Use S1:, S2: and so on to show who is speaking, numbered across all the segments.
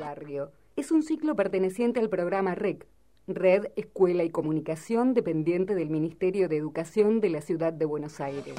S1: barrio. Es un ciclo perteneciente al programa REC, Red, Escuela y Comunicación, dependiente del Ministerio de Educación de la Ciudad de Buenos Aires.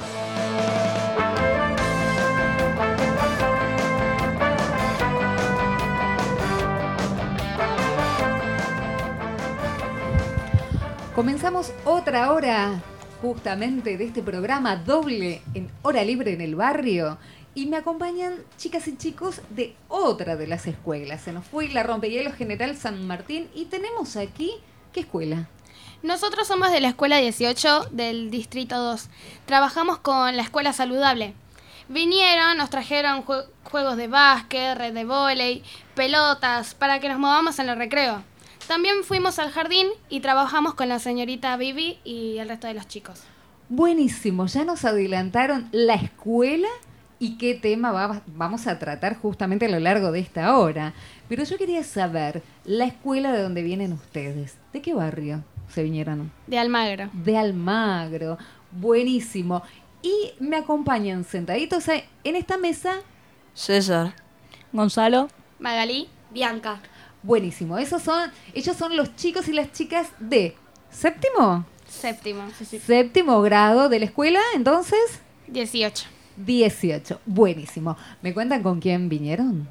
S1: Comenzamos otra hora justamente de este programa doble en Hora Libre en el Barrio. Y me acompañan chicas y chicos de otra de las escuelas. Se nos fue la Rompehielos General San Martín y tenemos aquí, ¿qué escuela?
S2: Nosotros somos de la Escuela 18 del Distrito 2. Trabajamos con la Escuela Saludable. Vinieron, nos trajeron juegos de básquet, red de vóley, pelotas, para que nos movamos en el recreo. También fuimos al jardín y trabajamos con la señorita Vivi y el resto de los chicos.
S1: Buenísimo, ya nos adelantaron la escuela y qué tema vamos a tratar justamente a lo largo de esta hora. Pero yo quería saber, la escuela de donde vienen ustedes, ¿de qué barrio se vinieron?
S2: De Almagro.
S1: De Almagro, buenísimo. Y me acompañan sentaditos en esta mesa
S3: César,
S4: Gonzalo,
S2: Magalí,
S5: Bianca.
S1: Buenísimo, ellos son los chicos y las chicas de ¿séptimo?
S2: Séptimo. Sí.
S1: Séptimo grado de la escuela, entonces
S2: 18.
S1: 18, buenísimo. ¿Me cuentan con quién vinieron?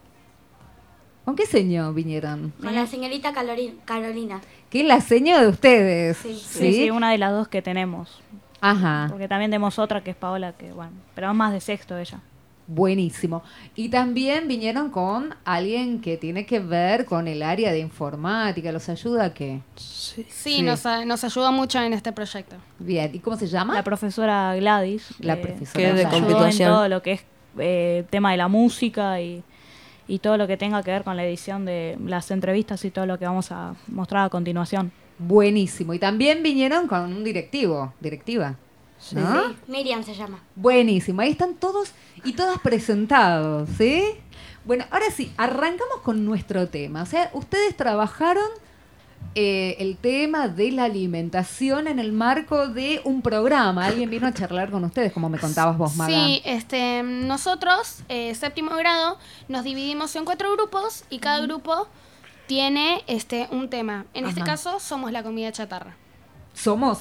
S1: ¿Con qué señor vinieron?
S5: Con la señorita Carolina.
S1: ¿Qué es la señora de ustedes?
S4: Sí, una de las dos que tenemos.
S1: Ajá.
S4: Porque también tenemos otra que es Paola, que bueno, pero más de sexto ella.
S1: Buenísimo. Y también vinieron con alguien que tiene que ver con el área de informática. ¿Los ayuda a qué?
S2: Sí. Nos ayudó mucho en este proyecto.
S1: Bien. ¿Y cómo se llama?
S4: La profesora Gladys.
S1: La profesora
S3: que es de
S1: Gladys.
S3: computación.
S4: En todo lo que es tema de la música y todo lo que tenga que ver con la edición de las entrevistas y todo lo que vamos a mostrar a continuación.
S1: Buenísimo. Y también vinieron con un directiva.
S3: Sí.
S1: ¿No?
S5: Sí, Miriam se llama.
S1: Buenísimo, ahí están todos y todas presentados, ¿sí? Bueno, ahora sí, arrancamos con nuestro tema. O sea, ustedes trabajaron el tema de la alimentación en el marco de un programa. Alguien vino a charlar con ustedes, como me contabas vos, Maga.
S2: Sí, nosotros, séptimo grado, nos dividimos en 4 grupos y cada grupo tiene un tema. En este caso, somos la comida chatarra.
S1: ¿Somos?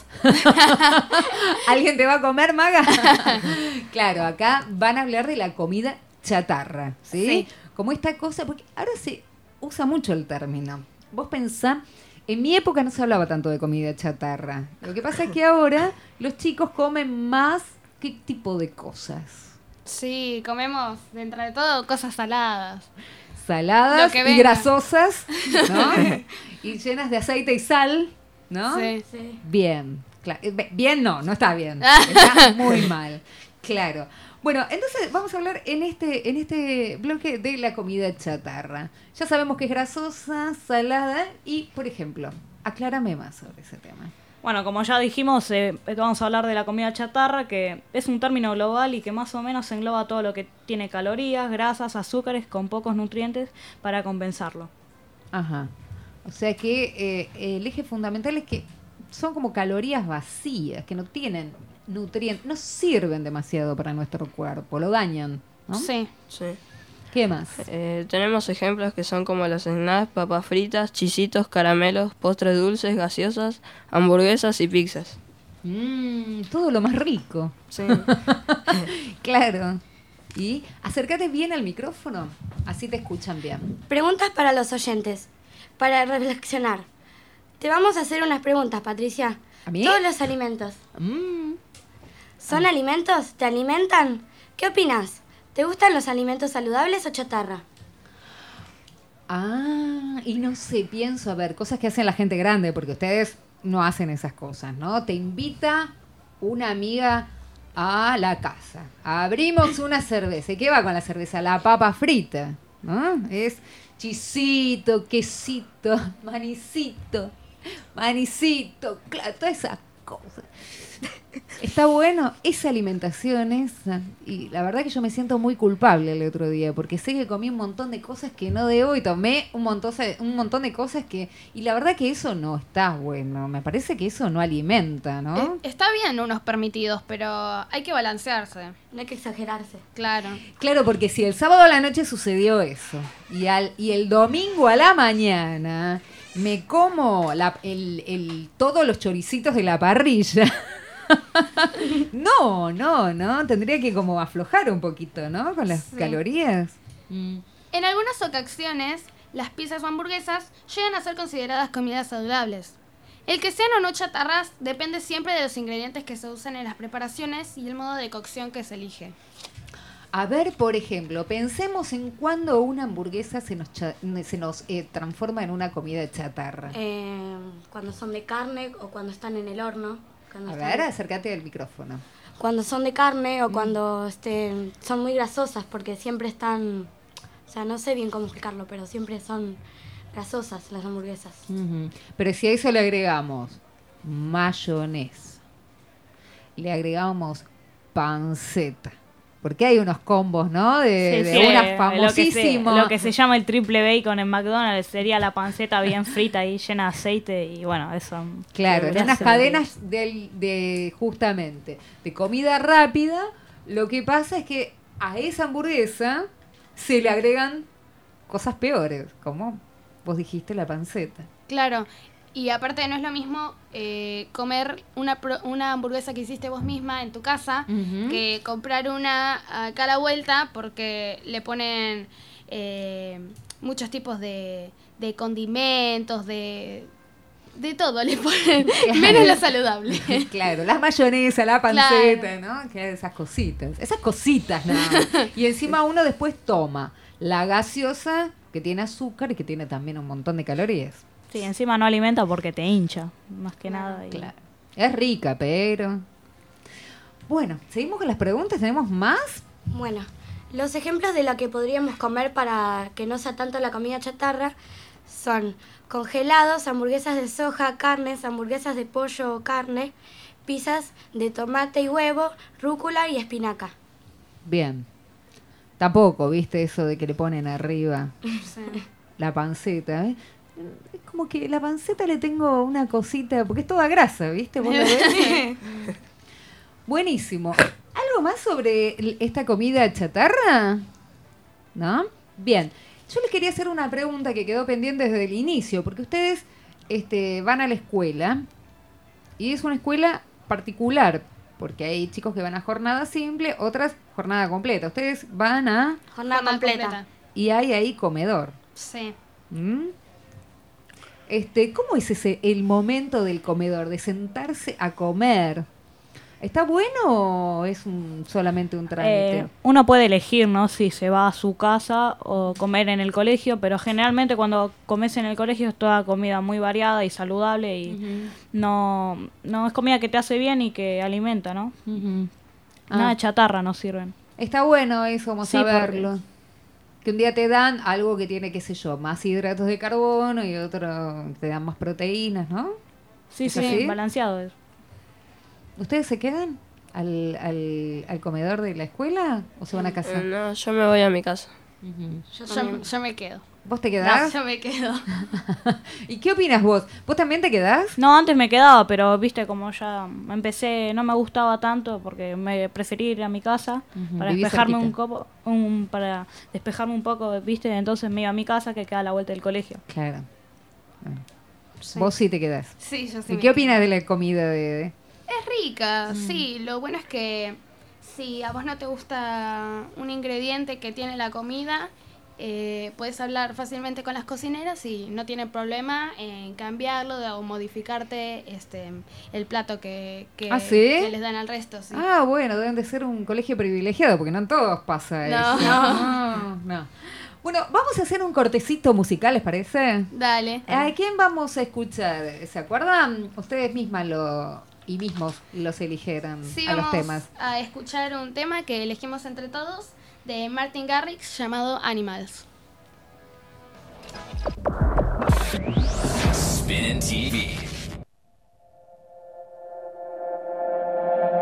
S1: ¿Alguien te va a comer, Maga? Claro, acá van a hablar de la comida chatarra, ¿sí?
S2: Sí.
S1: Como esta cosa, porque ahora se usa mucho el término. Vos pensá, en mi época no se hablaba tanto de comida chatarra. Lo que pasa es que ahora los chicos comen más, ¿qué tipo de cosas?
S2: Sí, comemos, dentro de todo, cosas saladas.
S1: Saladas
S2: Lo que
S1: y
S2: venga.
S1: grasosas, ¿no? Y llenas de aceite y sal, ¿no?
S2: Sí.
S5: Sí.
S1: Bien, bien no está bien, está muy mal, claro. Bueno, entonces vamos a hablar en este bloque de la comida chatarra. Ya sabemos que es grasosa, salada y, por ejemplo, aclárame más sobre ese tema.
S4: Bueno, como ya dijimos, vamos a hablar de la comida chatarra, que es un término global y que más o menos engloba todo lo que tiene calorías, grasas, azúcares con pocos nutrientes para compensarlo.
S1: Ajá. O sea que el eje fundamental es que son como calorías vacías, que no tienen nutrientes, no sirven demasiado para nuestro cuerpo, lo dañan, ¿no?
S2: Sí.
S3: Sí.
S1: ¿Qué más?
S3: Tenemos ejemplos que son como los snacks, papas fritas, chisitos, caramelos, postres dulces, gaseosas, hamburguesas y pizzas.
S1: Todo lo más rico.
S3: Sí.
S1: Claro. Y acércate bien al micrófono, así te escuchan bien.
S5: Preguntas para los oyentes. Para reflexionar. Te vamos a hacer unas preguntas, Patricia.
S1: ¿A mí?
S5: Todos los alimentos.
S1: Mm.
S5: ¿Son alimentos? ¿Te alimentan? ¿Qué opinas? ¿Te gustan los alimentos saludables o chatarra?
S1: Y no sé, pienso, a ver, cosas que hacen la gente grande, porque ustedes no hacen esas cosas, ¿no? Te invita una amiga a la casa. Abrimos una cerveza. ¿Y qué va con la cerveza? La papa frita, ¿no? Es chisito, quesito, manicito, claro, todas esas cosas. Está bueno esa alimentación esa. Y la verdad que yo me siento muy culpable el otro día, porque sé que comí un montón de cosas que no debo y tomé un montón de cosas que... Y la verdad que eso no está bueno. Me parece que eso no alimenta, ¿no?
S2: Está bien unos permitidos, pero hay que balancearse.
S5: No hay que exagerarse.
S2: Claro.
S1: Claro, porque si el sábado a la noche sucedió eso y el domingo a la mañana me como todos los choricitos de la parrilla... No, tendría que como aflojar un poquito, ¿no? Con las calorías.
S2: En algunas ocasiones, las pizzas o hamburguesas llegan a ser consideradas comidas saludables. El que sean o no chatarras depende siempre de los ingredientes que se usan en las preparaciones y el modo de cocción que se elige.
S1: A ver, por ejemplo, pensemos en cuando una hamburguesa se nos transforma en una comida chatarra.
S5: Cuando son de carne o cuando están en el horno.
S1: A ver, acércate al micrófono.
S5: Cuando son de carne o cuando son muy grasosas, porque siempre están... O sea, no sé bien cómo explicarlo, pero siempre son grasosas las hamburguesas.
S1: Uh-huh. Pero si a eso le agregamos mayonesa, le agregamos panceta, porque hay unos combos, ¿no? De unas famosísimos.
S4: Lo que se llama el triple bacon en McDonald's sería la panceta bien frita y llena de aceite y bueno, eso.
S1: Claro, en unas cadenas justamente de comida rápida, lo que pasa es que a esa hamburguesa se le agregan cosas peores, como vos dijiste, la panceta.
S2: Claro. Y aparte no es lo mismo comer una hamburguesa que hiciste vos misma en tu casa que comprar una acá a la vuelta porque le ponen muchos tipos de condimentos, de todo le ponen, menos lo saludable.
S1: Claro, la mayonesa, la panceta, ¿no? Que esas cositas nada más. Y encima uno después toma la gaseosa que tiene azúcar y que tiene también un montón de calorías.
S4: Sí, encima no alimenta porque te hincha, más que nada.
S1: Claro. Es rica, pero... Bueno, seguimos con las preguntas. ¿Tenemos más?
S5: Bueno, los ejemplos de lo que podríamos comer para que no sea tanto la comida chatarra son congelados, hamburguesas de soja, carnes, hamburguesas de pollo o carne, pizzas de tomate y huevo, rúcula y espinaca.
S1: Bien. Tampoco, ¿viste eso de que le ponen arriba la panceta, ¿eh? Es como que la panceta le tengo una cosita, porque es toda grasa, ¿viste? ¿Vos lo ves? Buenísimo. ¿Algo más sobre esta comida chatarra? ¿No? Bien. Yo les quería hacer una pregunta que quedó pendiente desde el inicio, porque ustedes van a la escuela, y es una escuela particular, porque hay chicos que van a jornada simple, otras jornada completa. Ustedes van a...
S5: Jornada completa.
S1: Y hay ahí comedor.
S2: Sí.
S1: ¿Mm? ¿Cómo es el momento del comedor, de sentarse a comer? ¿Está bueno o es solamente un trámite?
S4: Uno puede elegir, ¿no? Si se va a su casa o comer en el colegio, pero generalmente cuando comes en el colegio es toda comida muy variada y saludable y no es comida que te hace bien y que alimenta, ¿no? Nada de chatarra nos sirven.
S1: Está bueno eso, vamos
S4: Sí,
S1: a verlo. Que un día te dan algo que tiene, qué sé yo, más hidratos de carbono y otro te dan más proteínas, ¿no?
S4: Sí,
S1: ¿Es así?
S4: balanceado es.
S1: ¿Ustedes se quedan al comedor de la escuela o se van a casa?
S3: No, yo me voy a mi casa.
S2: Yo me quedo.
S1: ¿Vos te quedás?
S2: No, yo me quedo.
S1: ¿Y qué opinas vos? ¿Vos también te quedás?
S4: No, antes me quedaba, pero viste como ya empecé, no me gustaba tanto porque me preferí ir a mi casa para
S1: Vivís
S4: despejarme
S1: cerquita.
S4: para despejarme un poco, viste, entonces me iba a mi casa que queda a la vuelta del colegio.
S1: Claro. Bueno.
S2: Sí.
S1: Vos sí te quedás.
S2: Sí, yo sí.
S1: ¿Y
S2: me
S1: qué
S2: quedo.
S1: opinas de la comida de...?
S2: Es rica, sí. Lo bueno es que si a vos no te gusta un ingrediente que tiene la comida, puedes hablar fácilmente con las cocineras y no tienen problema en cambiarlo o modificarte el plato que
S1: ¿Ah, sí?
S2: que les dan al resto. Sí.
S1: Ah, bueno, deben de ser un colegio privilegiado, porque no en todos pasa
S2: No.
S1: eso. No. Bueno, vamos a hacer un cortecito musical, ¿les parece?
S2: Dale.
S1: ¿A quién vamos a escuchar? ¿Se acuerdan? Ustedes mismos los eligieron
S2: Sí,
S1: a los
S2: vamos
S1: temas.
S2: a escuchar un tema que elegimos entre todos de Martin Garrix llamado Animals.
S6: Spin TV.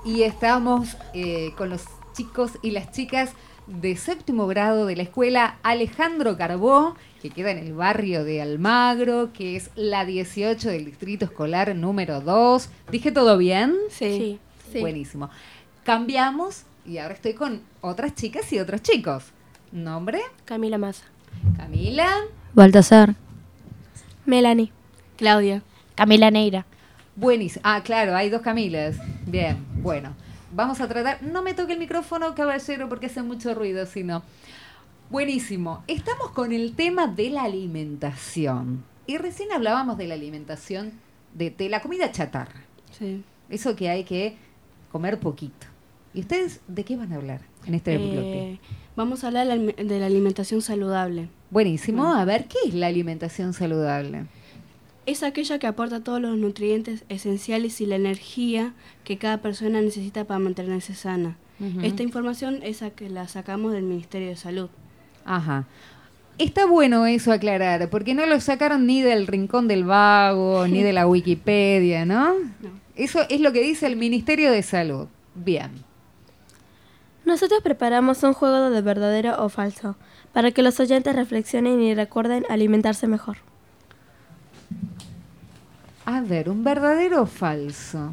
S1: y estamos con los chicos y las chicas de 7º grado de la escuela Alejandro Carbó, que queda en el barrio de Almagro, que es la 18 del distrito escolar número 2. ¿Dije todo bien?
S5: Sí.
S1: Buenísimo. Cambiamos y ahora estoy con otras chicas y otros chicos. ¿Nombre?
S5: Camila Massa.
S1: Camila.
S3: Baltasar.
S5: Melanie. Claudia.
S2: Camila Neira.
S1: Buenísimo. Ah, claro, hay 2 Camilas. Bien, bueno. Vamos a tratar... No me toque el micrófono, caballero, porque hace mucho ruido, si no. Buenísimo. Estamos con el tema de la alimentación. Y recién hablábamos de la alimentación, de la comida chatarra.
S6: Sí.
S1: Eso que hay que comer poquito. ¿Y ustedes de qué van a hablar en este bloque?
S6: Vamos a hablar de la alimentación saludable.
S1: Buenísimo.
S6: Bueno.
S1: A ver, ¿qué es la alimentación saludable?
S6: Es aquella que aporta todos los nutrientes esenciales y la energía que cada persona necesita para mantenerse sana.
S1: Ujú.
S6: Esta información es la que la sacamos del Ministerio de Salud.
S1: Ajá. Está bueno eso aclarar, porque no lo sacaron ni del Rincón del Vago, ni de la Wikipedia, ¿no?
S6: No.
S1: Eso es lo que dice el Ministerio de Salud. Bien.
S7: Nosotros preparamos un juego de verdadero o falso, para que los oyentes reflexionen y recuerden alimentarse mejor.
S1: A ver, ¿un verdadero o falso?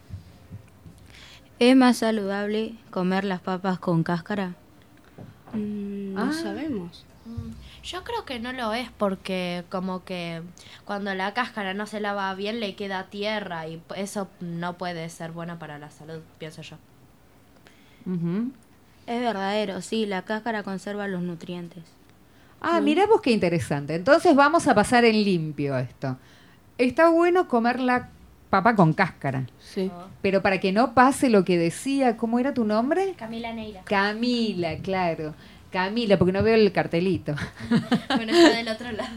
S3: ¿Es más saludable comer las papas con cáscara?
S6: No sabemos.
S2: Yo creo que no lo es porque como que cuando la cáscara no se lava bien le queda tierra y eso no puede ser bueno para la salud, pienso yo.
S1: Ujú.
S3: Es verdadero, sí, la cáscara conserva los nutrientes.
S1: Ah, mirá vos qué interesante. Entonces vamos a pasar en limpio esto. Está bueno comer la papa con cáscara,
S6: Sí.
S1: pero para que no pase lo que decía, ¿cómo era tu nombre?
S2: Camila Neira.
S1: Camila, claro. Camila, porque no veo el cartelito.
S2: Bueno, está del otro lado.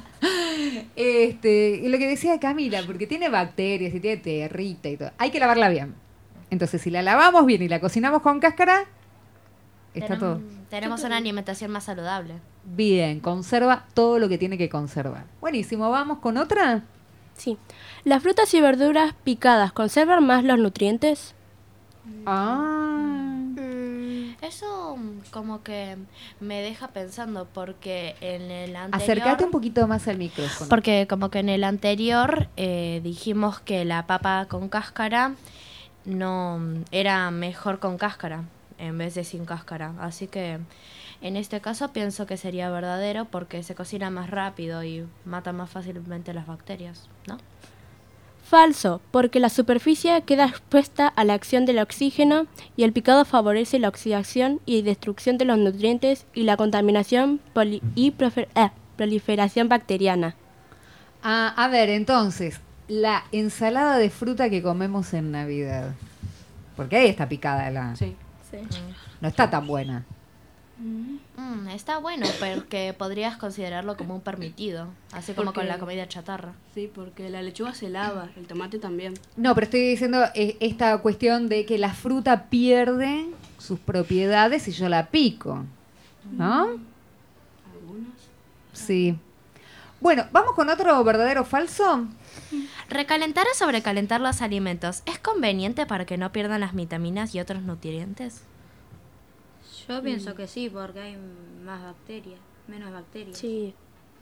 S1: Y lo que decía Camila, porque tiene bacterias y tiene tierrita y todo. Hay que lavarla bien. Entonces, si la lavamos bien y la cocinamos con cáscara, está todo
S2: Tenemos una alimentación más saludable.
S1: bien. Conserva todo lo que tiene que conservar. Buenísimo, ¿vamos con otra?
S7: Sí. ¿Las frutas y verduras picadas conservan más los nutrientes?
S1: Ah,
S2: Eso como que me deja pensando porque en el anterior...
S1: acércate un poquito más al micrófono.
S2: Porque como que en el anterior dijimos que la papa con cáscara no era mejor con cáscara en vez de sin cáscara. Así que en este caso pienso que sería verdadero porque se cocina más rápido y mata más fácilmente las bacterias, ¿no?
S7: Falso, porque la superficie queda expuesta a la acción del oxígeno y el picado favorece la oxidación y destrucción de los nutrientes y la contaminación proliferación bacteriana.
S1: Ah, a ver, entonces, la ensalada de fruta que comemos en Navidad. Porque ahí está picada la...
S6: Sí.
S1: No está tan buena.
S2: Está bueno, porque podrías considerarlo como un permitido, así como
S6: Porque-
S2: con la comida chatarra.
S6: Sí, porque la lechuga se lava, el tomate también.
S1: No, pero estoy diciendo esta cuestión de que la fruta pierde sus propiedades si yo la pico. ¿No?
S6: Algunas.
S1: Sí. Bueno, ¿vamos con otro verdadero o falso?
S2: ¿Recalentar o sobrecalentar los alimentos es conveniente para que no pierdan las vitaminas y otros nutrientes?
S3: Yo pienso que sí, porque hay más bacterias, menos bacterias.
S7: Sí.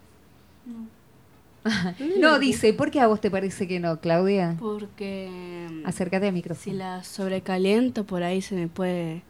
S1: No, dice, ¿por qué a vos te parece que no, Claudia?
S6: Porque
S1: Acércate al
S6: si
S1: micrófono.
S6: la sobrecaliento por ahí se puede,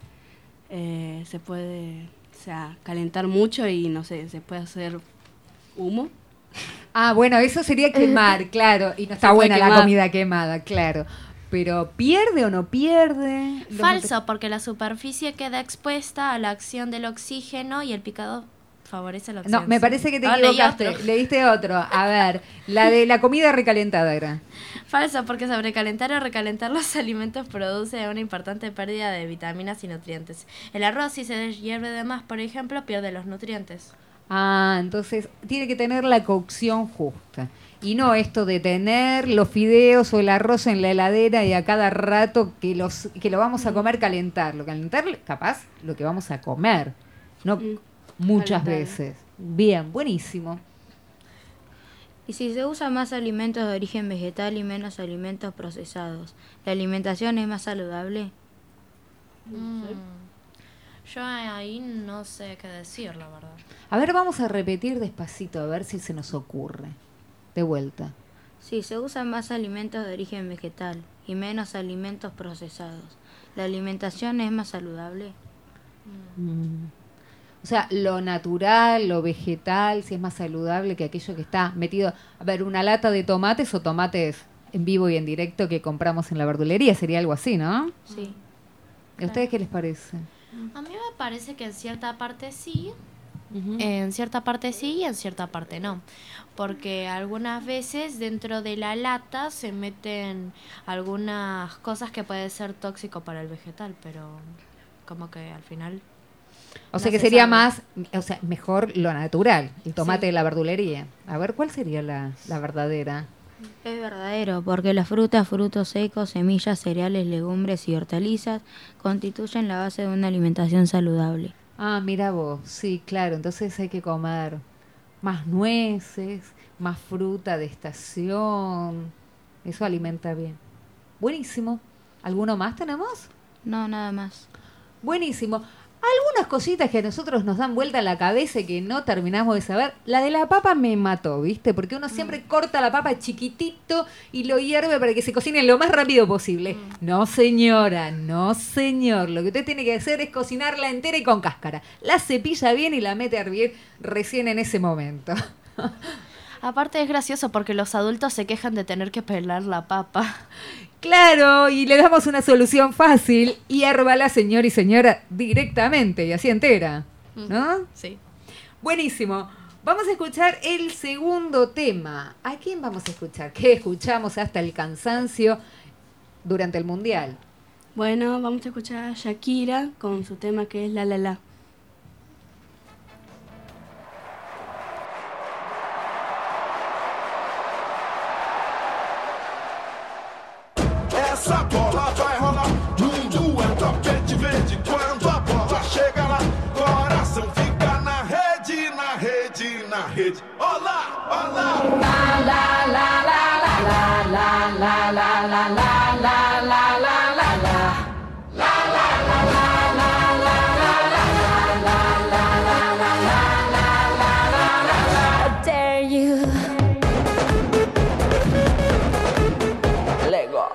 S6: o sea, calentar mucho y no sé, se puede hacer humo.
S1: Ah, bueno, eso sería quemar, claro. Y no está
S6: Se puede
S1: buena la
S6: quemar.
S1: comida quemada, claro. Pero ¿pierde o no pierde? Los
S2: Falso, porque la superficie queda expuesta a la acción del oxígeno y el picado favorece la
S1: No,
S2: oxidación.
S1: me parece que te
S2: Ah, leí
S1: equivocaste.
S2: otro.
S1: Leíste otro. A ver, la de la comida recalentada era.
S2: Falso, porque sobrecalentar o recalentar los alimentos produce una importante pérdida de vitaminas y nutrientes. El arroz, si se hierve de más, por ejemplo, pierde los nutrientes.
S1: Ah, entonces tiene que tener la cocción justa. Y no esto de tener los fideos o el arroz en la heladera y a cada rato que lo vamos a comer calentarlo. Calentar capaz lo que vamos a comer, no muchas
S6: Calentar.
S1: veces. Bien, buenísimo.
S3: Y si se usa más alimentos de origen vegetal y menos alimentos procesados, ¿la alimentación es más saludable?
S8: Yo ahí no sé qué decir, la verdad.
S1: A ver, vamos a repetir despacito, a ver si se nos ocurre. De vuelta.
S9: Sí, se usan más alimentos de origen vegetal y menos alimentos procesados. ¿La alimentación es más saludable?
S1: O sea, lo natural, lo vegetal, si es más saludable que aquello que está metido. A ver, una lata de tomates o tomates en vivo y en directo que compramos en la verdulería, sería algo así, ¿no?
S9: Sí.
S1: ¿A ustedes qué les parece?
S8: A mí me parece que en cierta parte sí, en cierta parte sí y en cierta parte no. Porque algunas veces dentro de la lata se meten algunas cosas que pueden ser tóxico para el vegetal, pero como que al final...
S1: O sea
S8: no
S1: que
S8: se
S1: sería
S8: sabe.
S1: más, o sea, mejor lo natural, el tomate de la verdulería. A ver, ¿cuál sería la verdadera?
S9: Es verdadero, porque las frutas, frutos secos, semillas, cereales, legumbres y hortalizas constituyen la base de una alimentación saludable.
S1: Ah, mira vos, sí, claro, entonces hay que comer más nueces, más fruta de estación, eso alimenta bien. Buenísimo. ¿Alguno más tenemos?
S9: No, nada más.
S1: Buenísimo. Algunas cositas que a nosotros nos dan vuelta a la cabeza y que no terminamos de saber. La de la papa me mató, ¿viste? Porque uno siempre corta la papa chiquitito y lo hierve para que se cocine lo más rápido posible. No, señora, no, señor. Lo que usted tiene que hacer es cocinarla entera y con cáscara. La cepilla bien y la mete a hervir recién en ese momento.
S8: Aparte es gracioso porque los adultos se quejan de tener que pelar la papa.
S1: Claro, y le damos una solución fácil. Hiérvala, señor y señora, directamente y así entera, ¿no?
S8: Sí.
S1: Buenísimo. Vamos a escuchar el segundo tema. ¿A quién vamos a escuchar? ¿Qué escuchamos hasta el cansancio durante el Mundial?
S6: Bueno, vamos a escuchar a Shakira con su tema que es La La La.
S10: Essa bola vai rolar, mundo é tapete verde. Quando a bola chega lá, coração fica na rede, na rede, na rede. Olá, olá. La la la la la la la la la la la la la la la. La la la la la la la la la la la la la.
S11: How dare you?
S10: Lego.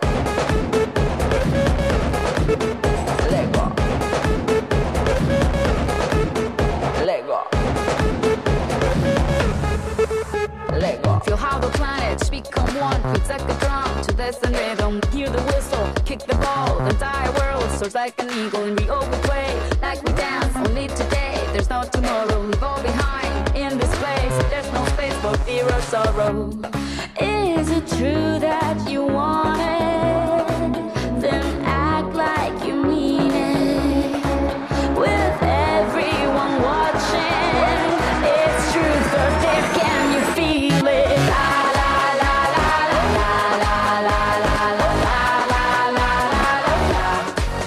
S11: Feel how the planets become one. We take a drum to this and rhythm. Hear the whistle, kick the ball. The entire world soars like an eagle. And we all we play like we dance. Only today, there's no tomorrow. Leave all behind in this place. There's no space for fear or sorrow. Is it true that you want it? Then act like you mean it. With everyone watching, it's truth or dare. Can you feel it? La la la la la la la la la la la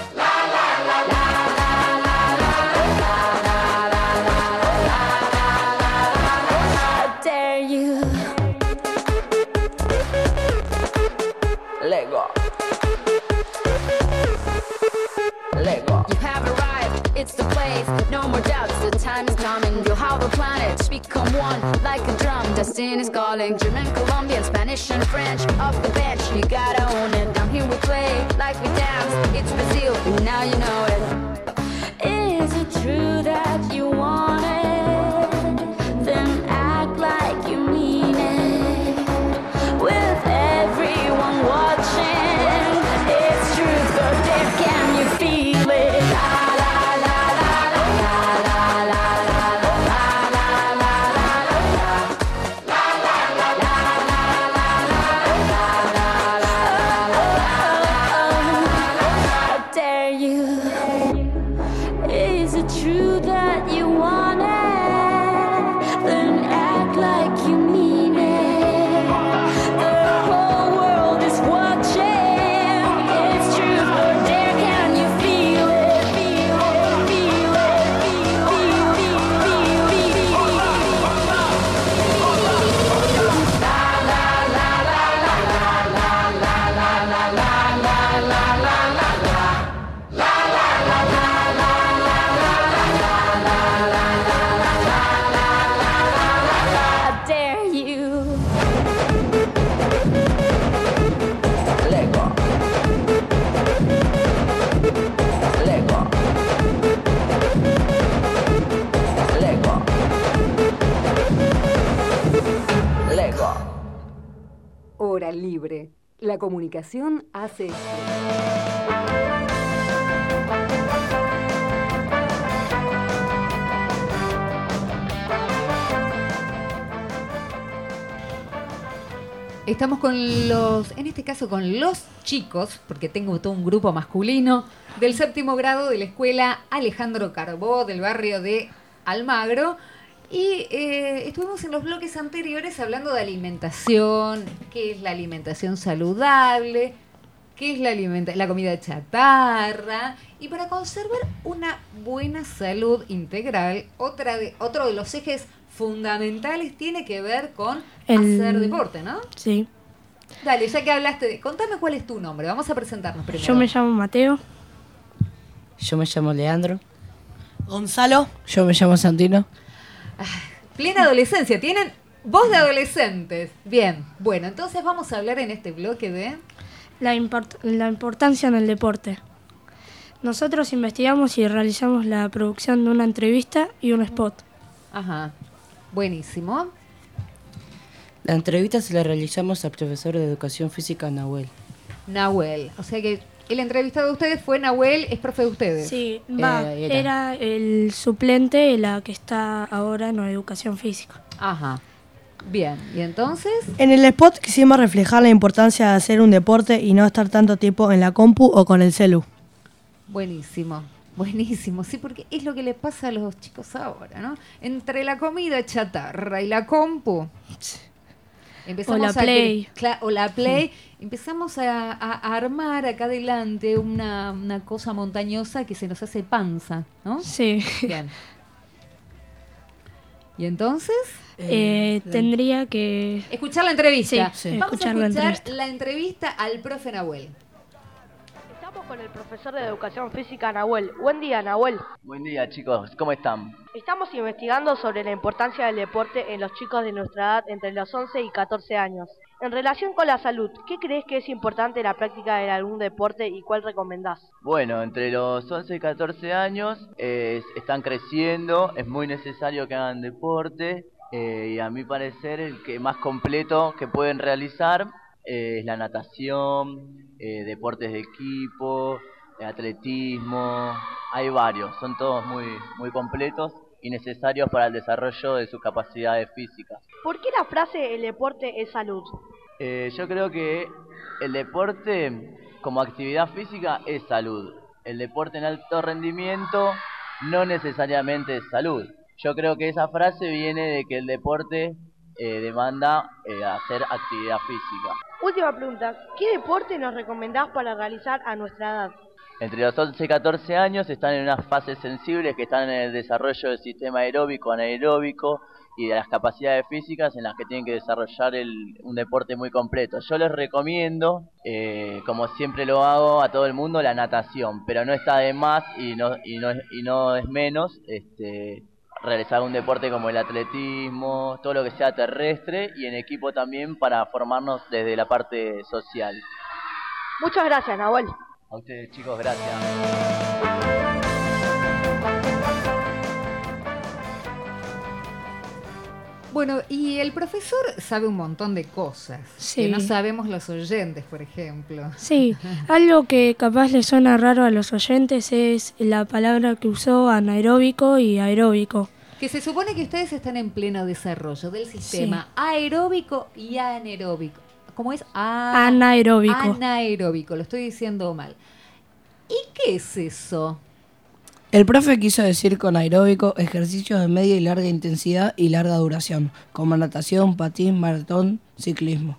S11: la. How dare you?
S10: Lego. Lego.
S11: You have arrived, it's the place. No more doubts, the time is coming. You'll have the planets become one like a drum. Destiny's calling. German, Colombian, Spanish, and French. Off the bench, you gotta own it. Down here we play like we dance. It's Brazil, and now you know it. Is it true that you want it? Then act like you mean it. With everyone watching, it's truth or dare. Can you feel it? La la la la la la la la la la. How dare you?
S12: Comunicación hace esto.
S1: Estamos con en este caso con los chicos, porque tengo todo un grupo masculino, del 7º grado de la escuela Alejandro Carbó, del barrio de Almagro. Y estuvimos en los bloques anteriores hablando de alimentación, qué es la alimentación saludable, qué es la comida chatarra. Y para conservar una buena salud integral, otro de los ejes fundamentales tiene que ver con hacer deporte, ¿no?
S13: Sí.
S1: Dale, ya que hablaste contame cuál es tu nombre, vamos a presentarnos primero.
S13: Yo me llamo Mateo.
S14: Yo me llamo Leandro. Gonzalo. Yo me llamo Santino.
S1: Plena adolescencia, tienen voz de adolescentes. Bien, bueno, entonces vamos a hablar en este bloque de...
S13: La importancia en el deporte. Nosotros investigamos y realizamos la producción de una entrevista y un spot.
S1: Ajá, buenísimo.
S14: La entrevista se la realizamos al profesor de Educación Física, Nahuel.
S1: Nahuel, o sea que el entrevistado de ustedes fue Nahuel, es profe de ustedes.
S13: Sí, era el suplente, la que está ahora en Educación Física.
S1: Ajá, bien, ¿y entonces?
S15: En el spot quisimos reflejar la importancia de hacer un deporte y no estar tanto tiempo en la compu o con el celu.
S1: Buenísimo, buenísimo, sí, porque es lo que le pasa a los chicos ahora, ¿no? Entre la comida chatarra y la compu... Empezamos
S13: o la
S1: Play, empezamos a armar acá adelante una cosa montañosa que se nos hace panza, ¿no?
S13: Sí.
S1: Bien. ¿Y entonces?
S13: Tendría que...
S1: Escuchar la entrevista.
S13: Sí,
S1: vamos
S13: escuchar
S1: a escuchar la entrevista al profe Nahuel.
S16: Estamos con el profesor de Educación Física, Nahuel. Buen día, Nahuel.
S17: Buen día, chicos. ¿Cómo están?
S16: Estamos investigando sobre la importancia del deporte en los chicos de nuestra edad entre los 11 y 14 años. En relación con la salud, ¿qué crees que es importante la práctica de algún deporte y cuál recomendás?
S17: Bueno, entre los 11 y 14 años están creciendo, es muy necesario que hagan deporte y a mi parecer el que más completo que pueden realizar es la natación, deportes de equipo, atletismo, hay varios, son todos muy completos y necesarios para el desarrollo de sus capacidades físicas.
S16: ¿Por qué la frase el deporte es salud?
S17: Yo creo que el deporte como actividad física es salud. El deporte en alto rendimiento no necesariamente es salud. Yo creo que esa frase viene de que el deporte demanda hacer actividad física.
S16: Última pregunta, ¿qué deporte nos recomendás para realizar a nuestra edad?
S17: Entre los 11 y 14 años están en unas fases sensibles que están en el desarrollo del sistema aeróbico, anaeróbico y de las capacidades físicas en las que tienen que desarrollar un deporte muy completo. Yo les recomiendo, como siempre lo hago a todo el mundo, la natación, pero no está de más y no es menos realizar un deporte como el atletismo, todo lo que sea terrestre y en equipo también para formarnos desde la parte social.
S16: Muchas gracias, Nahuel.
S17: A ustedes, chicos, gracias.
S1: Bueno, y el profesor sabe un montón de cosas
S13: Sí.
S1: que no sabemos los oyentes, por ejemplo.
S13: Sí, algo que capaz le suena raro a los oyentes es la palabra que usó anaeróbico y aeróbico.
S1: Que se supone que ustedes están en pleno desarrollo del sistema aeróbico y anaeróbico. ¿Cómo es?
S13: Anaeróbico.
S1: Anaeróbico, lo estoy diciendo mal. ¿Y qué es eso?
S15: El profe quiso decir con aeróbico ejercicios de media y larga intensidad y larga duración, como natación, patín, maratón, ciclismo.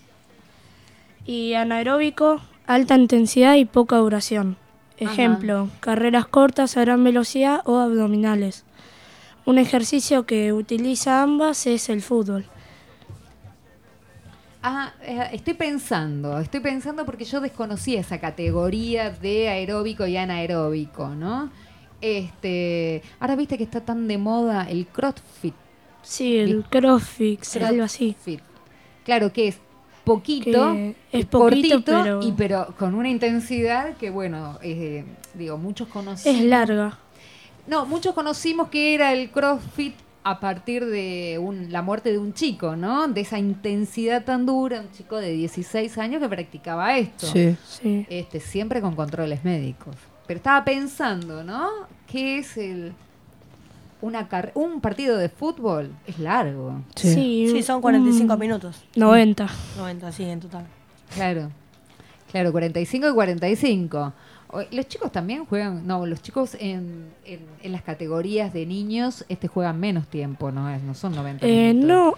S13: Y anaeróbico, alta intensidad y poca duración. Ejemplo, carreras cortas a gran velocidad o abdominales. Un ejercicio que utiliza ambas es el fútbol.
S1: Estoy pensando porque yo desconocía esa categoría de aeróbico y anaeróbico, ¿no? Ahora viste que está tan de moda el CrossFit.
S13: Sí, el CrossFit, algo así.
S1: Claro que es poquito,
S13: es poquito,
S1: cortito, pero con una intensidad que, bueno, muchos conocimos.
S13: Es larga.
S1: No, muchos conocimos que era el CrossFit a partir de la muerte de un chico, ¿no? De esa intensidad tan dura, un chico de 16 años que practicaba esto.
S15: Sí.
S13: Sí.
S1: Siempre con controles médicos. Pero estaba pensando, ¿no? ¿Qué es un partido de fútbol? Es largo.
S16: Sí, son 45 minutos.
S13: 90.
S16: 90, sí, en total.
S1: Claro, 45 y 45. Los chicos también juegan, no, los chicos en las categorías de niños juegan menos tiempo, no son 90 minutos.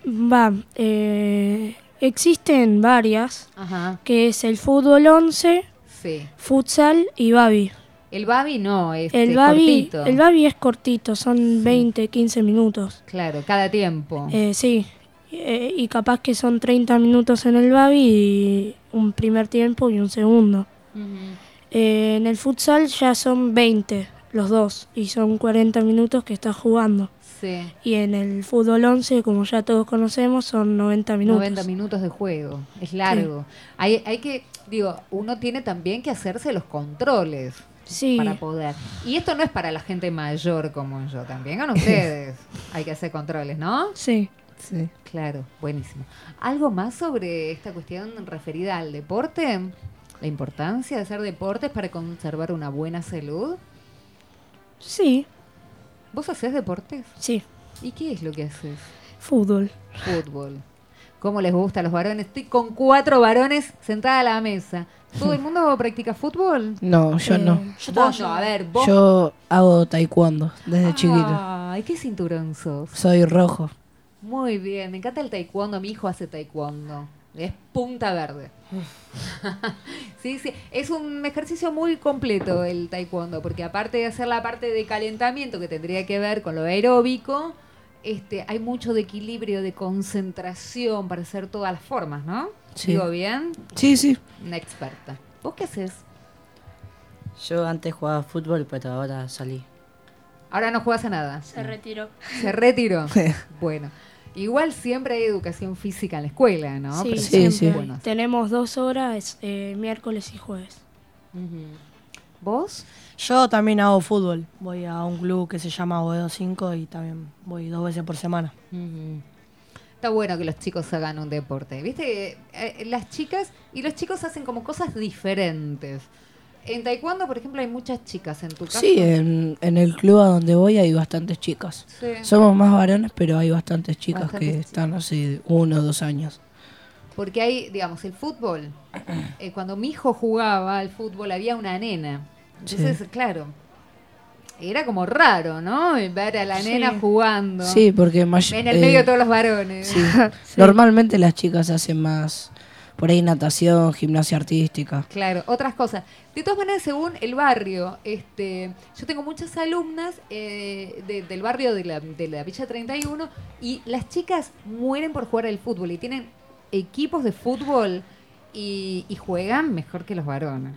S13: Existen varias,
S1: Ajá.
S13: que es el fútbol 11,
S1: Sí.
S13: futsal y babi.
S1: El babi no, es
S13: cortito.
S1: cortito.
S13: El babi es cortito, son 20, 15 minutos.
S1: Claro, cada tiempo.
S13: Sí, y capaz que son 30 minutos en el babi y un primer tiempo y un segundo. En el futsal ya son 20 los dos y son 40 minutos que estás jugando.
S1: Sí.
S13: Y en el fútbol 11, como ya todos conocemos, son 90 minutos.
S1: 90 minutos de juego, es largo. Sí. Hay que, uno tiene también que hacerse los controles para poder. Y esto no es para la gente mayor como yo, también con ustedes hay que hacer controles, ¿no?
S13: Sí.
S15: Sí.
S1: Claro, buenísimo. ¿Algo más sobre esta cuestión referida al deporte? ¿La importancia de hacer deportes para conservar una buena salud?
S13: Sí.
S1: ¿Vos hacés deportes?
S13: Sí.
S1: ¿Y qué es lo que haces?
S13: Fútbol.
S1: Fútbol. ¿Cómo les gusta a los varones? Estoy con 4 varones sentada a la mesa. ¿Todo el mundo practica fútbol?
S15: No, yo no.
S1: Vos no, a ver, vos.
S15: Yo hago taekwondo desde chiquito.
S1: Ay, ¿qué cinturón sos?
S15: Soy rojo.
S1: Muy bien, me encanta el taekwondo. Mi hijo hace taekwondo. Es punta verde. Sí, es un ejercicio muy completo el taekwondo, porque aparte de hacer la parte de calentamiento que tendría que ver con lo aeróbico, hay mucho de equilibrio, de concentración para hacer todas las formas, ¿no?
S15: Sí.
S1: ¿Digo bien?
S15: Sí, sí.
S1: Una experta. ¿Vos qué haces?
S14: Yo antes jugaba fútbol, pero ahora salí.
S1: Ahora no juegas a nada.
S7: Se retiró.
S1: Se retiró. Bueno. Igual siempre hay educación física en la escuela, ¿no?
S13: Sí,
S1: pero
S13: siempre.
S1: bueno.
S13: Tenemos 2 horas miércoles y jueves.
S1: ¿Vos?
S16: Yo también hago fútbol. Voy a un club que se llama Boedo 5 y también voy 2 veces por semana.
S1: Está bueno que los chicos hagan un deporte. ¿Viste? Las chicas y los chicos hacen como cosas diferentes. En taekwondo, por ejemplo, hay muchas chicas en tu caso.
S15: Sí, en el club a donde voy hay bastantes chicas.
S1: Sí.
S15: Somos más varones, pero hay bastantes chicas
S1: Bastantes
S15: que están hace 1 o 2 años.
S1: Porque hay, digamos, el fútbol. Cuando mi hijo jugaba al fútbol había una nena. Entonces, claro, era como raro, ¿no? Ver a la nena jugando.
S15: Sí, porque
S1: en el medio de todos los varones.
S15: Sí. Normalmente las chicas hacen más, por ahí natación, gimnasia artística.
S1: Claro, otras cosas. De todas maneras, según el barrio, yo tengo muchas alumnas del barrio de la Villa 31 y las chicas mueren por jugar al fútbol y tienen equipos de fútbol y juegan mejor que los varones.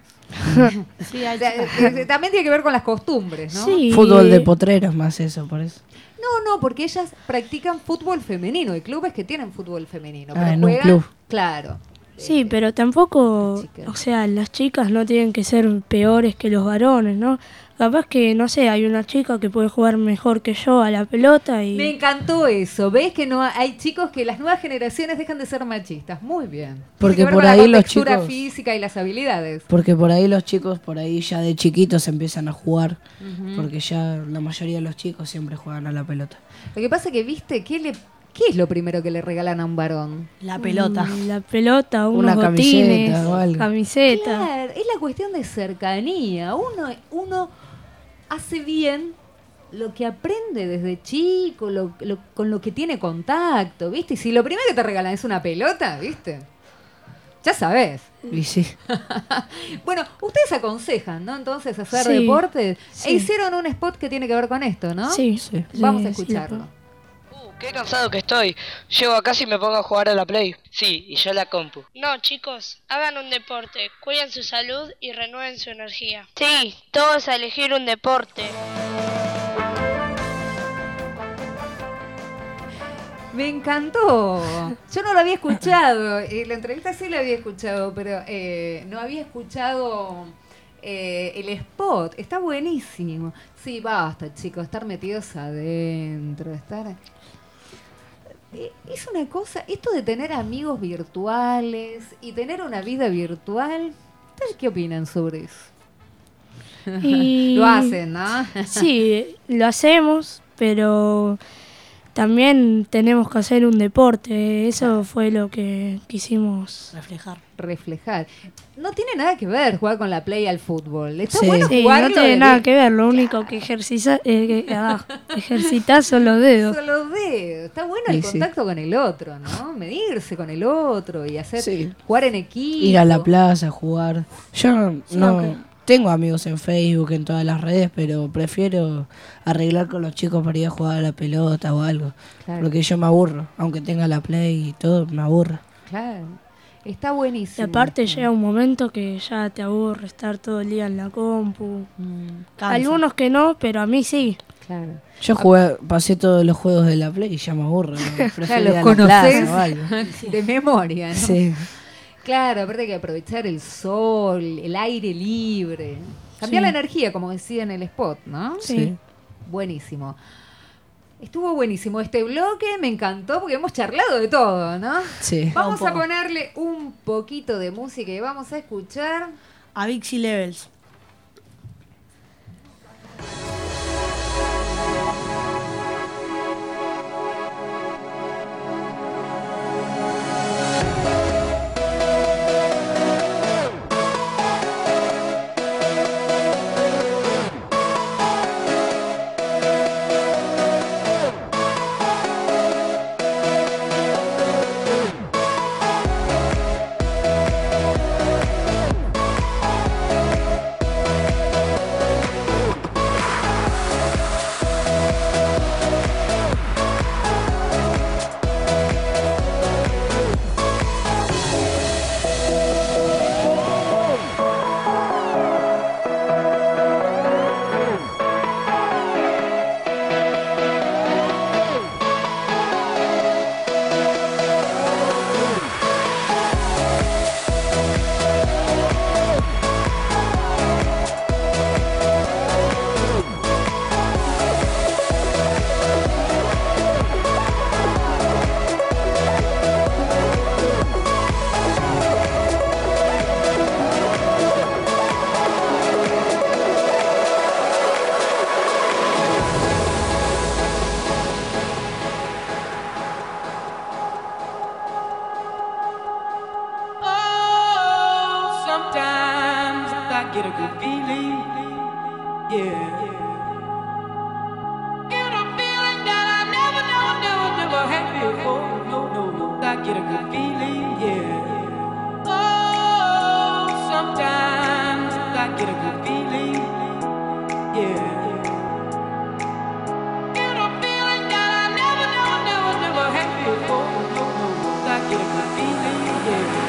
S7: Sí, hay
S1: También tiene que ver con las costumbres, ¿no?
S13: Sí.
S15: Fútbol de potreros más eso, por eso.
S1: No, porque ellas practican fútbol femenino. Hay clubes que tienen fútbol femenino. Pero
S15: en un
S1: juegan,
S15: club.
S1: Claro.
S13: Sí, pero tampoco, o sea, las chicas no tienen que ser peores que los varones, ¿no? Capaz que, no sé, hay una chica que puede jugar mejor que yo a la pelota y...
S1: Me encantó eso. ¿Ves que no hay chicos que las nuevas generaciones dejan de ser machistas? Muy bien.
S15: Porque
S1: Tiene que ver
S15: por
S1: con
S15: ahí
S1: la
S15: los
S1: contextura
S15: chicos...
S1: física y las habilidades.
S15: Porque por ahí los chicos, por ahí ya de chiquitos empiezan a jugar. Porque ya la mayoría de los chicos siempre juegan a la pelota.
S1: Lo que pasa que, ¿viste? ¿Qué es lo primero que le regalan a un varón?
S16: La pelota.
S13: La pelota, unos
S15: Una
S13: botines,
S15: camiseta o algo.
S13: camiseta.
S1: Claro, es la cuestión de cercanía. Uno hace bien lo que aprende desde chico, con lo que tiene contacto, ¿viste? Y si lo primero que te regalan es una pelota, ¿viste? Ya sabes.
S15: Y sí.
S1: Bueno, ustedes aconsejan, ¿no? Entonces, hacer
S13: Sí,
S1: deportes.
S13: sí.
S1: E hicieron un spot que tiene que ver con esto, ¿no?
S13: Sí.
S1: Vamos a
S13: Sí,
S1: escucharlo.
S12: Qué cansado que estoy. Llego a casa y me pongo a jugar a la Play.
S18: Sí, y yo la compu.
S19: No, chicos, hagan un deporte, cuiden su salud y renueven su energía.
S2: Sí, todos a elegir un deporte.
S1: Me encantó. Yo no lo había escuchado. La entrevista sí la había escuchado, pero no había escuchado el spot, está buenísimo. Sí, basta, chicos, estar metidos adentro, estar... es una cosa, esto de tener amigos virtuales y tener una vida virtual, ¿ustedes qué opinan sobre eso?
S13: Y
S1: Lo hacen, ¿no?
S13: Sí, lo hacemos, pero también tenemos que hacer un deporte. Eso fue lo que quisimos
S1: reflejar. No tiene nada que ver jugar con la Play al fútbol. Está
S13: Sí,
S1: bueno jugarlo
S13: no tiene
S1: de
S13: nada que ver. Lo único que ejercitas son los dedos.
S1: Son los dedos. Está bueno el
S15: Sí,
S1: contacto con el otro, ¿no? Medirse con el otro y hacer jugar en equipo.
S15: Ir a la plaza, jugar. Yo no
S1: ok.
S15: tengo amigos en Facebook, en todas las redes, pero prefiero arreglar con los chicos para ir a jugar a la pelota o algo.
S1: Claro.
S15: Porque yo me aburro. Aunque tenga la Play y todo, me aburro.
S1: Claro. Está
S13: Y
S1: buenísimo.
S13: aparte llega un momento que ya te aburre estar todo el día en la compu.
S1: Cansa.
S13: Algunos que no, pero a mí sí.
S1: Claro.
S15: Yo pasé todos los juegos de la Play y ya me aburro. ¿no? Prefiero
S1: Ya
S15: ir
S1: los
S15: a la
S1: conocés
S15: plaza o algo.
S1: de memoria, ¿no?
S15: Sí.
S1: Claro, aparte hay que aprovechar el sol, el aire libre. Cambiar
S13: Sí.
S1: la energía, como decía en el spot, ¿no?
S13: Sí.
S1: Buenísimo. Estuvo buenísimo este bloque, me encantó porque hemos charlado de todo, ¿no?
S15: Sí.
S1: Vamos a ponerle un poquito de música y vamos a escuchar
S18: a Vixie Levels.
S20: Oh, sometimes I get a good feeling, yeah. Get a feeling that I never had before. No, I get a good feeling, yeah. Oh, sometimes I get a good feeling, yeah. Get a feeling that I never had before. No, I get a good feeling, yeah.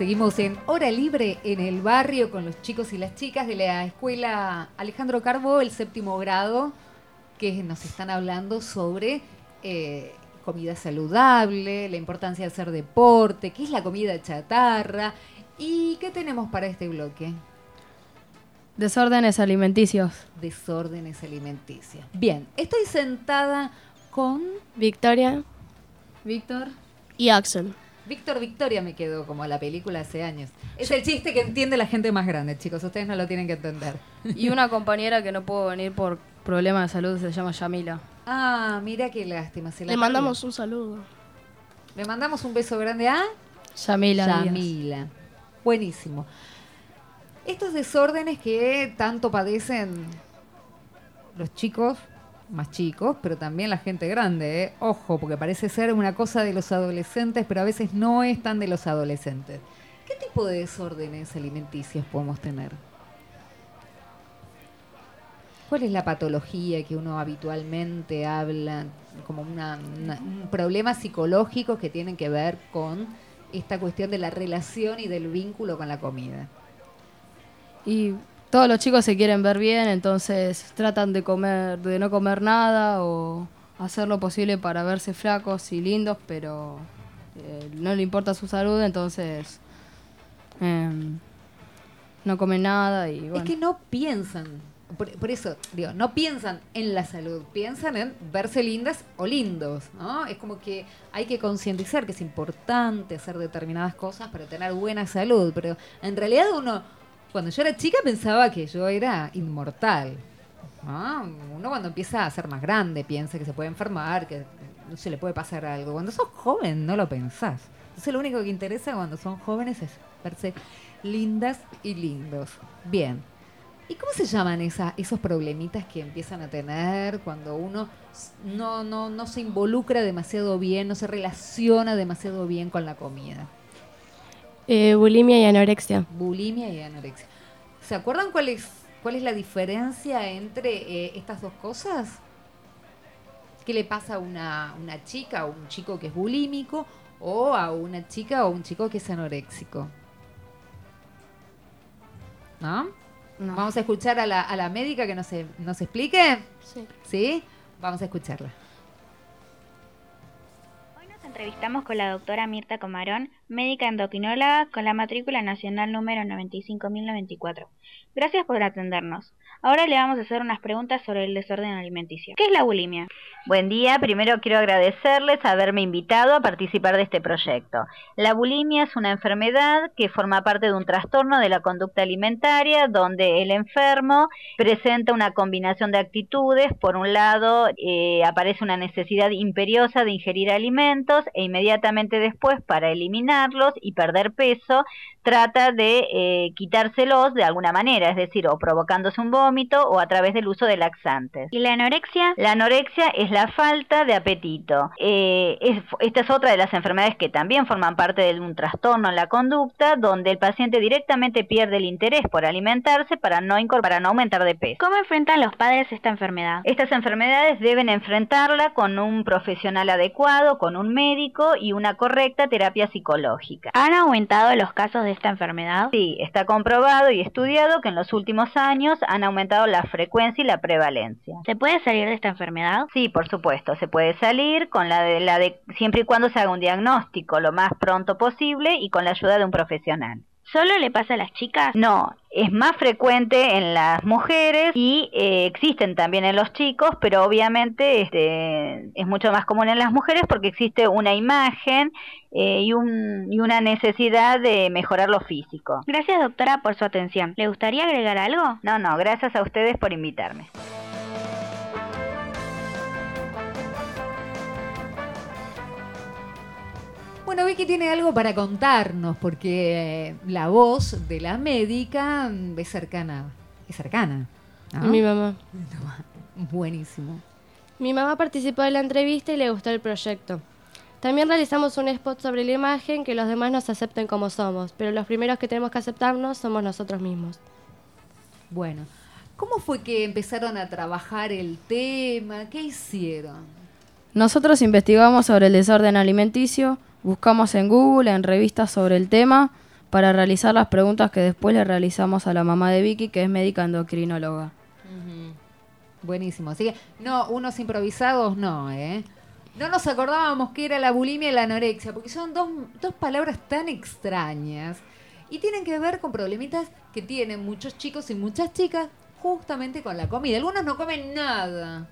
S1: Seguimos en Hora Libre en el barrio con los chicos y las chicas de la escuela Alejandro Carbó, el 7º grado, que nos están hablando sobre comida saludable, la importancia de hacer deporte, qué es la comida chatarra y qué tenemos para este bloque.
S18: Desórdenes alimenticios.
S1: Desórdenes alimenticios. Bien, estoy sentada con
S7: Victoria,
S1: Víctor
S7: y Axel.
S1: Victoria me quedó como la película hace años. Es el chiste que entiende la gente más grande, chicos. Ustedes no lo tienen que entender.
S18: Y una compañera que no pudo venir por problemas de salud se llama Yamila.
S1: Ah, mira qué lástima.
S13: Le mandamos un saludo.
S1: Le mandamos un beso grande a
S18: Yamila.
S1: Buenísimo. Estos desórdenes que tanto padecen los chicos, más chicos, pero también la gente grande, ¿eh? Ojo, porque parece ser una cosa de los adolescentes, pero a veces no es tan de los adolescentes. ¿Qué tipo de desórdenes alimenticios podemos tener? ¿Cuál es la patología que uno habitualmente habla como un problema psicológico que tienen que ver con esta cuestión de la relación y del vínculo con la comida?
S18: Y todos los chicos se quieren ver bien, entonces tratan de no comer nada o hacer lo posible para verse flacos y lindos, pero no le importa su salud, entonces no comen nada y bueno.
S1: Es que no piensan, por eso digo, no piensan en la salud, piensan en verse lindas o lindos, ¿no? Es como que hay que concientizar que es importante hacer determinadas cosas para tener buena salud, pero en realidad cuando yo era chica pensaba que yo era inmortal, ¿no? Uno cuando empieza a ser más grande piensa que se puede enfermar, que no se le puede pasar algo. Cuando sos joven no lo pensás. Entonces lo único que interesa cuando son jóvenes es verse lindas y lindos. Bien. ¿Y cómo se llaman esos problemitas que empiezan a tener cuando uno no se involucra demasiado bien, no se relaciona demasiado bien con la comida?
S7: Bulimia y anorexia.
S1: Bulimia y anorexia. ¿Se acuerdan cuál es la diferencia entre estas dos cosas? ¿Qué le pasa a una chica o un chico que es bulímico o a una chica o un chico que es anoréxico? ¿No? No. Vamos a escuchar a la médica que nos explique.
S7: Sí.
S1: ¿Sí? Vamos a escucharla.
S21: Entrevistamos con la doctora Mirta Comarón, médica endocrinóloga con la matrícula nacional número 95.094. Gracias por atendernos. Ahora le vamos a hacer unas preguntas sobre el desorden alimenticio. ¿Qué es la bulimia?
S22: Buen día, primero quiero agradecerles haberme invitado a participar de este proyecto. La bulimia es una enfermedad que forma parte de un trastorno de la conducta alimentaria donde el enfermo presenta una combinación de actitudes. Por un lado, aparece una necesidad imperiosa de ingerir alimentos e inmediatamente después, para eliminarlos y perder peso, trata de quitárselos de alguna manera, es decir, o provocándose un vómito o a través del uso de laxantes.
S21: ¿Y la anorexia?
S22: La anorexia es la falta de apetito. Esta es otra de las enfermedades que también forman parte de un trastorno en la conducta, donde el paciente directamente pierde el interés por alimentarse para no aumentar de peso.
S21: ¿Cómo enfrentan los padres esta enfermedad?
S22: Estas enfermedades deben enfrentarla con un profesional adecuado, con un médico y una correcta terapia psicológica.
S21: ¿Han aumentado los casos de esta enfermedad?
S22: Sí, está comprobado y estudiado que en los últimos años han aumentado la frecuencia y la prevalencia.
S21: ¿Se puede salir de esta enfermedad?
S22: Sí, por supuesto, se puede salir con siempre y cuando se haga un diagnóstico lo más pronto posible y con la ayuda de un profesional.
S21: ¿Solo le pasa a las chicas?
S22: No, es más frecuente en las mujeres y existen también en los chicos, pero obviamente es mucho más común en las mujeres porque existe una imagen y una necesidad de mejorar lo físico.
S21: Gracias, doctora, por su atención. ¿Le gustaría agregar algo?
S22: No, gracias a ustedes por invitarme.
S1: Bueno, Vicky tiene algo para contarnos, porque la voz de la médica es cercana. ¿No?
S7: Mi mamá.
S1: Buenísimo.
S7: Mi mamá participó de la entrevista y le gustó el proyecto. También realizamos un spot sobre la imagen, que los demás nos acepten como somos, pero los primeros que tenemos que aceptarnos somos nosotros mismos.
S1: Bueno, ¿cómo fue que empezaron a trabajar el tema? ¿Qué hicieron?
S18: Nosotros investigamos sobre el desorden alimenticio, buscamos en Google, en revistas sobre el tema, para realizar las preguntas que después le realizamos a la mamá de Vicky, que es médica endocrinóloga.
S1: Buenísimo. Así que, no, unos improvisados no, ¿eh? No nos acordábamos que era la bulimia y la anorexia, porque son dos palabras tan extrañas y tienen que ver con problemitas que tienen muchos chicos y muchas chicas justamente con la comida. Algunos no comen nada,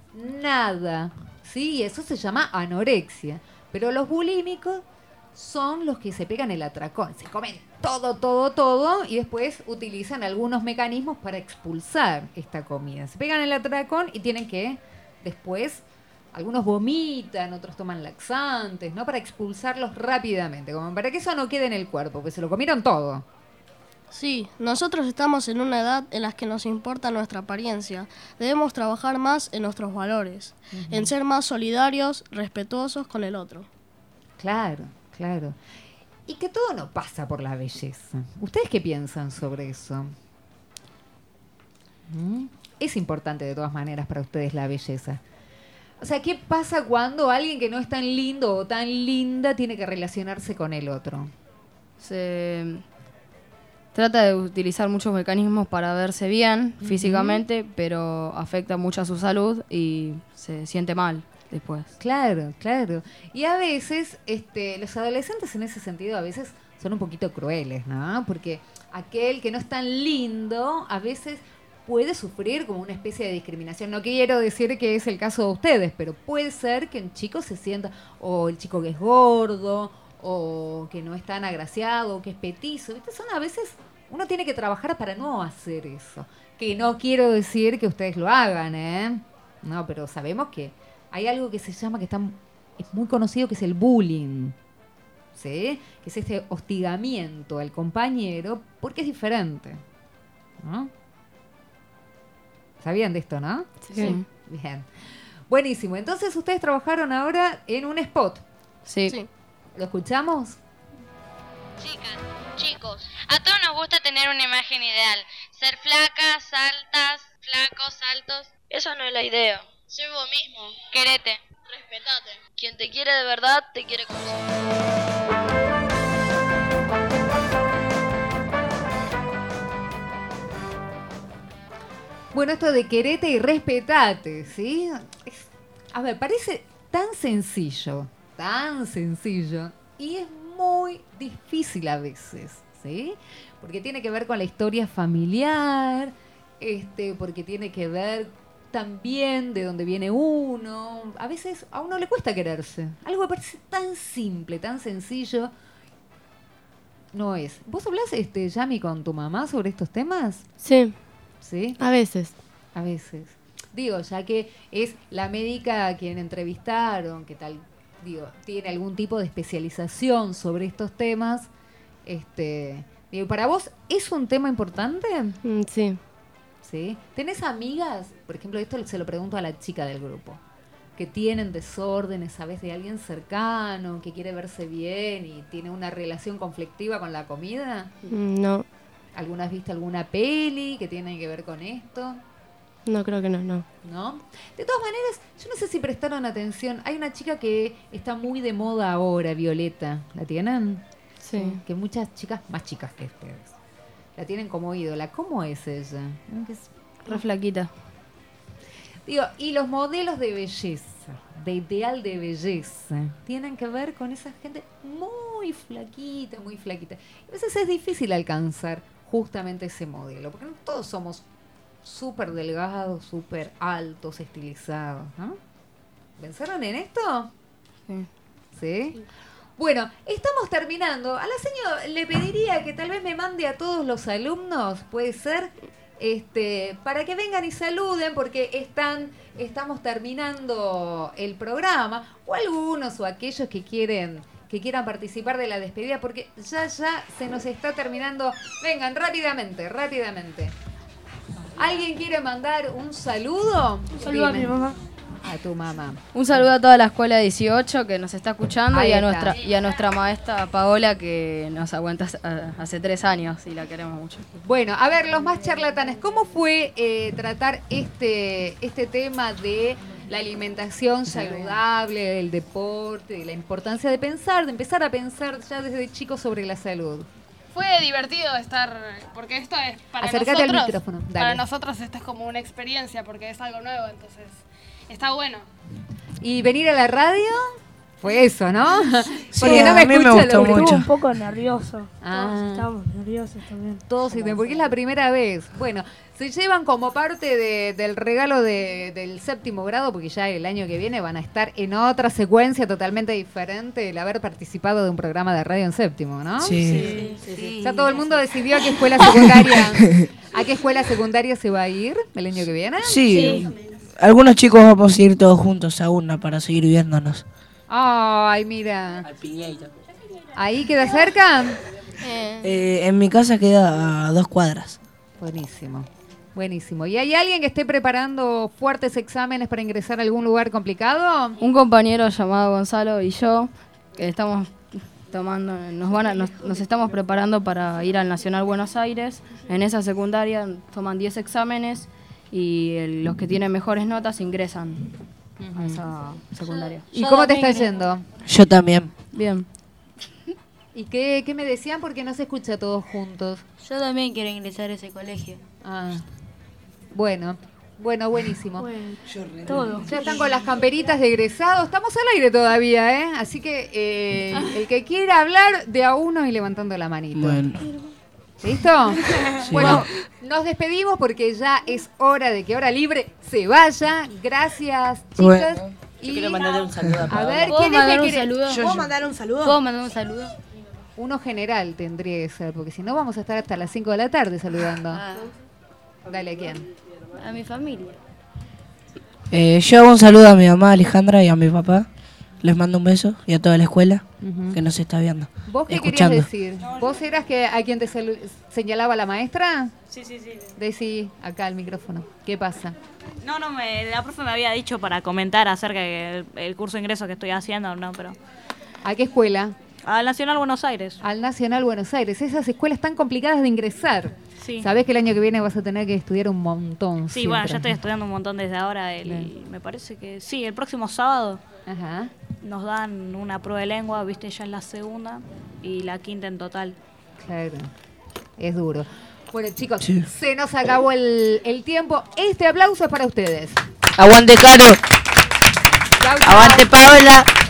S1: ¿sí? Y eso se llama anorexia. Pero los bulímicos son los que se pegan el atracón, se comen todo y después utilizan algunos mecanismos para expulsar esta comida. Se pegan el atracón y tienen que después, algunos vomitan, otros toman laxantes, ¿no? Para expulsarlos rápidamente, como para que eso no quede en el cuerpo, porque se lo comieron todo.
S4: Sí, nosotros estamos en una edad en la que nos importa nuestra apariencia. Debemos trabajar más en nuestros valores, en ser más solidarios, respetuosos con el otro.
S1: Claro. Y que todo no pasa por la belleza. ¿Ustedes qué piensan sobre eso? Es importante de todas maneras para ustedes la belleza. O sea, ¿qué pasa cuando alguien que no es tan lindo o tan linda tiene que relacionarse con el otro?
S18: Se trata de utilizar muchos mecanismos para verse bien físicamente, pero afecta mucho a su salud y se siente mal después.
S1: Claro. Y a veces, los adolescentes en ese sentido a veces son un poquito crueles, ¿no? Porque aquel que no es tan lindo a veces puede sufrir como una especie de discriminación. No quiero decir que es el caso de ustedes, pero puede ser que un chico se sienta, o el chico que es gordo, o que no es tan agraciado, o que es petizo. ¿Viste? Son a veces, uno tiene que trabajar para no hacer eso. Que no quiero decir que ustedes lo hagan, ¿eh? No, pero sabemos que hay algo que se llama, es muy conocido, que es el bullying, ¿sí? Que es este hostigamiento al compañero porque es diferente, ¿no? ¿Sabían de esto, no?
S18: Sí.
S1: Bien. Buenísimo. Entonces, ustedes trabajaron ahora en un spot.
S18: Sí.
S1: ¿Lo escuchamos?
S5: Chicas, chicos, a todos nos gusta tener una imagen ideal. Ser flacas, altas, flacos, altos.
S19: Esa no es la idea.
S5: Ser vos mismo. Querete.
S19: Respetate.
S5: Quien te quiere de verdad, te quiere como sos.
S1: Bueno, esto de querete y respetate, ¿sí? A ver, parece tan sencillo, y es muy difícil a veces, ¿sí? Porque tiene que ver con la historia familiar, porque tiene que ver también de dónde viene uno. A veces a uno le cuesta quererse. Algo que parece tan simple, tan sencillo, no es. ¿Vos hablás, Yami, con tu mamá sobre estos temas?
S7: Sí.
S1: ¿Sí?
S7: A veces.
S1: A veces. Digo, ya que es la médica a quien entrevistaron, que tal, digo, tiene algún tipo de especialización sobre estos temas, digo, ¿para vos es un tema importante?
S7: Sí.
S1: ¿Sí? ¿Tenés amigas? Por ejemplo, esto se lo pregunto a la chica del grupo, que tienen desórdenes, ¿sabes? De alguien cercano, que quiere verse bien y tiene una relación conflictiva con la comida.
S7: No.
S1: ¿Alguna vez viste alguna peli que tiene que ver con esto?
S7: No, creo que no.
S1: ¿No? De todas maneras, yo no sé si prestaron atención. Hay una chica que está muy de moda ahora, Violeta. ¿La tienen?
S7: Sí.
S1: Que muchas chicas, más chicas que ustedes, la tienen como ídola. ¿Cómo es ella?
S18: Re flaquita.
S1: Digo, y los modelos de belleza, de ideal de belleza, tienen que ver con esa gente muy flaquita. Y a veces es difícil alcanzar justamente ese modelo, porque no todos somos súper delgados, súper altos, estilizados, ¿no? ¿Pensaron en esto? ¿Sí? Bueno, estamos terminando. A la señora le pediría que tal vez me mande a todos los alumnos, puede ser, para que vengan y saluden, porque estamos terminando el programa, o algunos o aquellos que quieran participar de la despedida, porque ya se nos está terminando. Vengan, rápidamente. ¿Alguien quiere mandar un saludo?
S4: Un saludo a mi mamá.
S1: A tu mamá.
S18: Un saludo a toda la escuela 18 que nos está escuchando
S1: Ahí
S18: y a
S1: está.
S18: nuestra maestra Paola, que nos aguanta hace 3 años y la queremos mucho.
S1: Bueno, a ver, los más charlatanes, ¿cómo fue tratar este tema de la alimentación saludable, del deporte, de la importancia de empezar a pensar ya desde chicos sobre la salud?
S2: Fue divertido estar, porque esto es para
S1: Acércate al
S2: nosotros.
S1: micrófono, dale.
S2: Para nosotros esto es como una experiencia porque es algo nuevo, entonces está bueno.
S1: Y venir a la radio fue eso, ¿no?
S13: Sí,
S1: Porque no
S13: a
S1: me
S13: mí me
S1: escucha
S13: gustó
S1: lo que-
S13: mucho. Un poco nervioso.
S1: Ah.
S13: Todos estábamos nerviosos también.
S1: Todos sí, porque es la primera vez. Bueno, se llevan como parte del regalo del séptimo grado, porque ya el año que viene van a estar en otra secuencia totalmente diferente el haber participado de un programa de radio en séptimo, ¿no?
S15: Sí.
S1: Ya todo el mundo decidió a qué escuela secundaria, a qué escuela secundaria se va a ir el año que viene.
S15: Sí. Algunos chicos vamos a ir todos juntos a una para seguir viéndonos.
S1: Ay, mira. ¿Ahí queda cerca?
S15: En mi casa queda a 2 cuadras.
S1: Buenísimo, buenísimo. ¿Y hay alguien que esté preparando fuertes exámenes para ingresar a algún lugar complicado?
S18: Un compañero llamado Gonzalo y yo, que estamos tomando, nos estamos preparando para ir al Nacional Buenos Aires. En esa secundaria toman 10 exámenes y los que tienen mejores notas ingresan a esa secundaria.
S1: ¿Y cómo te está yendo?
S15: Yo también.
S18: Bien.
S1: ¿Y qué me decían? Porque no se escucha todos juntos.
S3: Yo también quiero ingresar a ese colegio.
S1: Ah, bueno, buenísimo.
S13: Todo.
S1: Ya están con las camperitas de egresados. Estamos al aire todavía, ¿eh? Así que el que quiera hablar, de a uno y levantando la manito.
S15: Bueno.
S1: ¿Listo? Bueno, nos despedimos porque ya es hora de que Hora Libre se vaya. Gracias, chicas.
S14: Bueno.
S1: Y
S14: Yo quiero mandarle un saludo a
S1: a ver,
S14: Paola.
S1: ¿quién es
S3: mandar
S1: que
S3: un
S1: quiere?
S3: saludo?
S1: ¿Puedo mandar un saludo?
S3: ¿Puedo mandar un saludo?
S1: Uno general tendría que ser, porque si no vamos a estar hasta las 5 de la tarde saludando. Dale, ¿a quién?
S3: A mi familia.
S15: Yo hago un saludo a mi mamá Alejandra y a mi papá. Les mando un beso y a toda la escuela que nos está viendo.
S1: ¿Vos qué
S15: escuchando.
S1: querías decir? ¿Vos eras a quien te señalaba la maestra?
S9: Sí.
S1: Decí acá al micrófono. ¿Qué pasa?
S9: No, la profe me había dicho para comentar acerca del curso de ingreso que estoy haciendo, ¿no? Pero
S1: ¿A qué escuela?
S9: al Nacional Buenos Aires.
S1: Al Nacional Buenos Aires. Esas escuelas tan complicadas de ingresar.
S9: Sí.
S1: Sabés que el año que viene vas a tener que estudiar un montón.
S9: Sí, bueno, ya
S1: siempre.
S9: estoy estudiando un montón desde ahora. Me parece que sí, el próximo sábado
S1: Ajá.
S9: nos dan una prueba de lengua, viste, ya es la segunda y la quinta en total.
S1: Claro, es duro. Bueno, chicos,
S15: Sí.
S1: se nos acabó el tiempo. Este aplauso es para ustedes.
S14: Aguante, Caro.
S1: Chau, chau.
S14: Aguante, Paola.